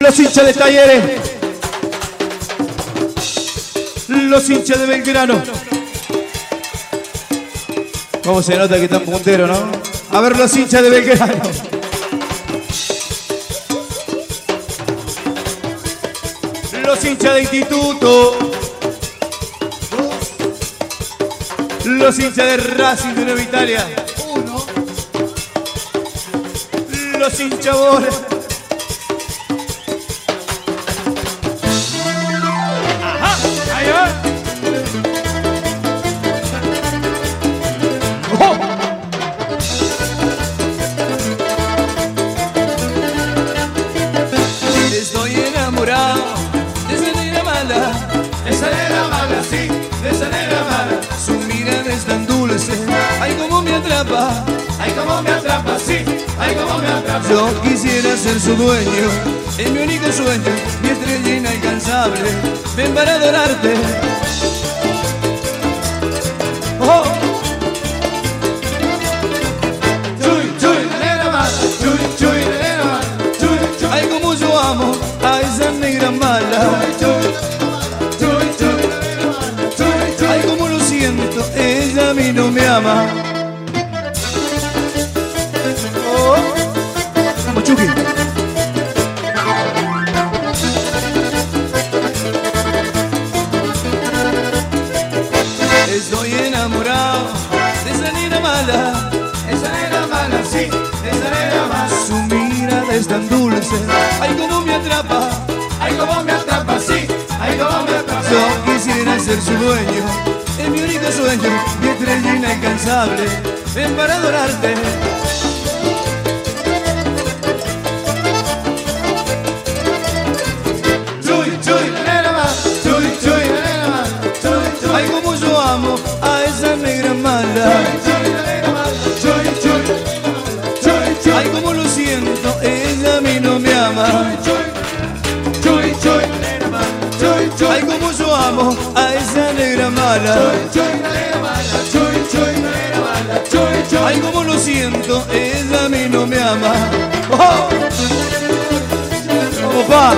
Los hinchas de Talleres. Los hinchas de Belgrano. ¿Cómo se nota que están punteros, no? A ver los hinchas de Belgrano. Los hinchas de Instituto. Los hinchas de Racing de Nueva Italia. Los hinchas Bora. Ajá, ahí va. Oh. Estoy enamorado de esa negra mala. Esa negra mala, sí, de esa negra mala. Su mirada es tan dulce, ay como me atrapa. Ay como me atrapa, sí, ay como me atrapa. Yo quisiera ser su dueño, es mi único sueño, mi estrella inalcanzable. Ven para adorarte. Oh. Chuy, chuy, negra mala, chuy, chuy, negra mala, chuy, chuy. Ay como yo amo a esa negra mala. Chuy, chuy, negra mala, chuy, chuy. Ay como lo siento, ella a mí no me ama. Chucky. Estoy enamorado de esa negra mala. Esa negra mala, sí, esa negra mala. Su mirada es tan dulce, ay como me atrapa. Ay como me atrapa, sí, ay como me atrapa. Yo quisiera ser su dueño, es mi único sueño, mi estrella inalcanzable. Ven para adorarte. Ay como yo amo a esa negra mala. Ay como lo siento, ella a mí no me ama. Ay como yo amo a esa negra mala. Ay como lo siento, ella a mí no me ama. Oh. Opa.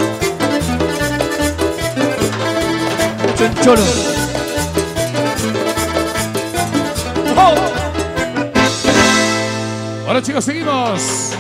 Cholo. Bueno chicos, seguimos.